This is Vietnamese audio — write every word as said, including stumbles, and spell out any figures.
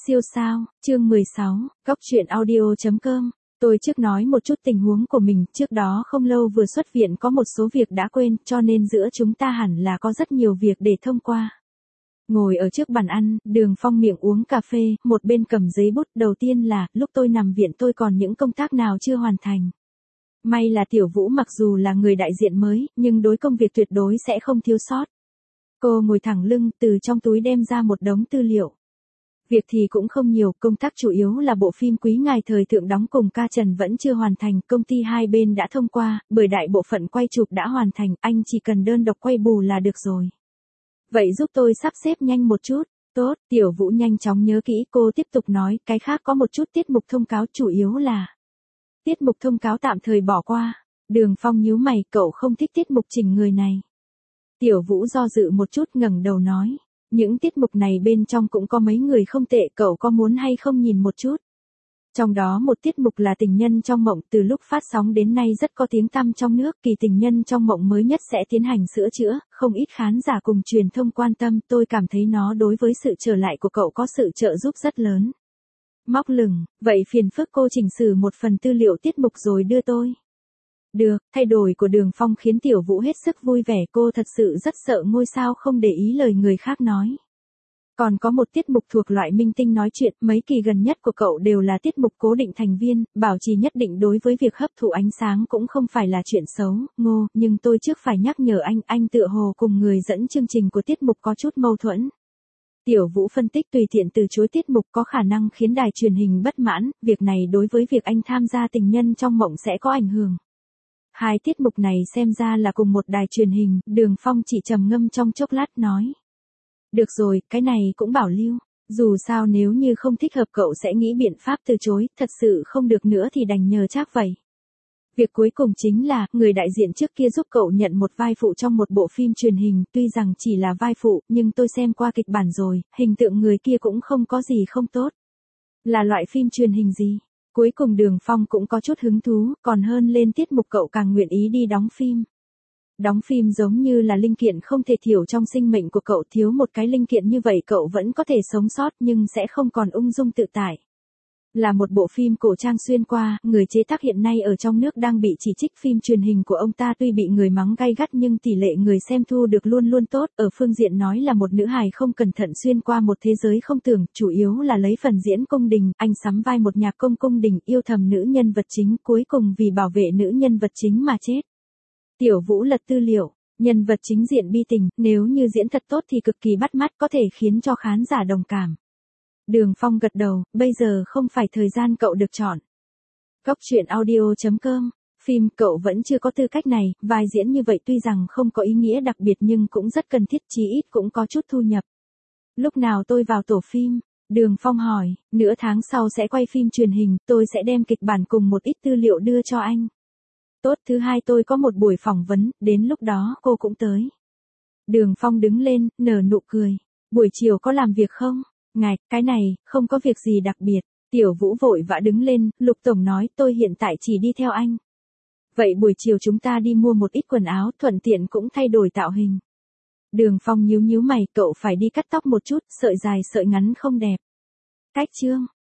Siêu sao, chương mười sáu, góc truyện audio.com. Tôi trước nói một chút tình huống của mình, trước đó không lâu vừa xuất viện có một số việc đã quên, cho nên giữa chúng ta hẳn là có rất nhiều việc để thông qua. Ngồi ở trước bàn ăn, Đường Phong miệng uống cà phê, một bên cầm giấy bút, đầu tiên là, lúc tôi nằm viện tôi còn những công tác nào chưa hoàn thành. May là Tiểu Vũ mặc dù là người đại diện mới, nhưng đối công việc tuyệt đối sẽ không thiếu sót. Cô ngồi thẳng lưng, từ trong túi đem ra một đống tư liệu. Việc thì cũng không nhiều, công tác chủ yếu là bộ phim Quý Ngài thời thượng đóng cùng ca Trần vẫn chưa hoàn thành, công ty hai bên đã thông qua, bởi đại bộ phận quay chụp đã hoàn thành, anh chỉ cần đơn độc quay bù là được rồi. Vậy giúp tôi sắp xếp nhanh một chút. Tốt, Tiểu Vũ nhanh chóng nhớ kỹ, cô tiếp tục nói, cái khác có một chút tiết mục thông cáo, chủ yếu là tiết mục thông cáo tạm thời bỏ qua. Đường Phong nhíu mày, cậu không thích tiết mục chỉnh người này. Tiểu Vũ do dự một chút ngẩng đầu nói, những tiết mục này bên trong cũng có mấy người không tệ, cậu có muốn hay không nhìn một chút. Trong đó một tiết mục là Tình Nhân Trong Mộng, từ lúc phát sóng đến nay rất có tiếng tăm trong nước, kỳ Tình Nhân Trong Mộng mới nhất sẽ tiến hành sửa chữa, không ít khán giả cùng truyền thông quan tâm, tôi cảm thấy nó đối với sự trở lại của cậu có sự trợ giúp rất lớn. Móc lửng, vậy phiền phức cô chỉnh sửa một phần tư liệu tiết mục rồi đưa tôi. Được, thay đổi của Đường Phong khiến Tiểu Vũ hết sức vui vẻ, cô thật sự rất sợ ngôi sao không để ý lời người khác nói. Còn có một tiết mục thuộc loại minh tinh nói chuyện, mấy kỳ gần nhất của cậu đều là tiết mục cố định thành viên, bảo trì nhất định đối với việc hấp thụ ánh sáng cũng không phải là chuyện xấu, Ngô, nhưng tôi trước phải nhắc nhở anh, anh tựa hồ cùng người dẫn chương trình của tiết mục có chút mâu thuẫn. Tiểu Vũ phân tích, tùy tiện từ chối tiết mục có khả năng khiến đài truyền hình bất mãn, việc này đối với việc anh tham gia Tình Nhân Trong Mộng sẽ có ảnh hưởng. Hai tiết mục này xem ra là cùng một đài truyền hình, Đường Phong chỉ trầm ngâm trong chốc lát nói. Được rồi, cái này cũng bảo lưu, dù sao nếu như không thích hợp cậu sẽ nghĩ biện pháp từ chối, thật sự không được nữa thì đành nhờ Trác vậy. Việc cuối cùng chính là, người đại diện trước kia giúp cậu nhận một vai phụ trong một bộ phim truyền hình, tuy rằng chỉ là vai phụ, nhưng tôi xem qua kịch bản rồi, hình tượng người kia cũng không có gì không tốt. Là loại phim truyền hình gì? Cuối cùng Đường Phong cũng có chút hứng thú, còn hơn lên tiết mục cậu càng nguyện ý đi đóng phim. Đóng phim giống như là linh kiện không thể thiểu trong sinh mệnh của cậu, thiếu một cái linh kiện như vậy cậu vẫn có thể sống sót nhưng sẽ không còn ung dung tự tại. Là một bộ phim cổ trang xuyên qua, người chế tác hiện nay ở trong nước đang bị chỉ trích, phim truyền hình của ông ta tuy bị người mắng gay gắt nhưng tỷ lệ người xem thu được luôn luôn tốt, ở phương diện nói là một nữ hài không cẩn thận xuyên qua một thế giới không tưởng, chủ yếu là lấy phần diễn cung đình, anh sắm vai một nhạc công cung đình, yêu thầm nữ nhân vật chính, cuối cùng vì bảo vệ nữ nhân vật chính mà chết. Tiểu Vũ lật tư liệu, nhân vật chính diện bi tình, nếu như diễn thật tốt thì cực kỳ bắt mắt, có thể khiến cho khán giả đồng cảm. Đường Phong gật đầu, bây giờ không phải thời gian cậu được chọn. Góc truyện audio.com, phim cậu vẫn chưa có tư cách này, vai diễn như vậy tuy rằng không có ý nghĩa đặc biệt nhưng cũng rất cần thiết, chí ít cũng có chút thu nhập. Lúc nào tôi vào tổ phim? Đường Phong hỏi, nửa tháng sau sẽ quay phim truyền hình, tôi sẽ đem kịch bản cùng một ít tư liệu đưa cho anh. Tốt, thứ hai tôi có một buổi phỏng vấn, đến lúc đó cô cũng tới. Đường Phong đứng lên, nở nụ cười. Buổi chiều có làm việc không? Ngài, cái này, không có việc gì đặc biệt. Tiểu Vũ vội vã đứng lên, Lục Tổng nói tôi hiện tại chỉ đi theo anh. Vậy buổi chiều chúng ta đi mua một ít quần áo, thuận tiện cũng thay đổi tạo hình. Đường Phong nhíu nhíu mày, cậu phải đi cắt tóc một chút, sợi dài sợi ngắn không đẹp. Cách chương.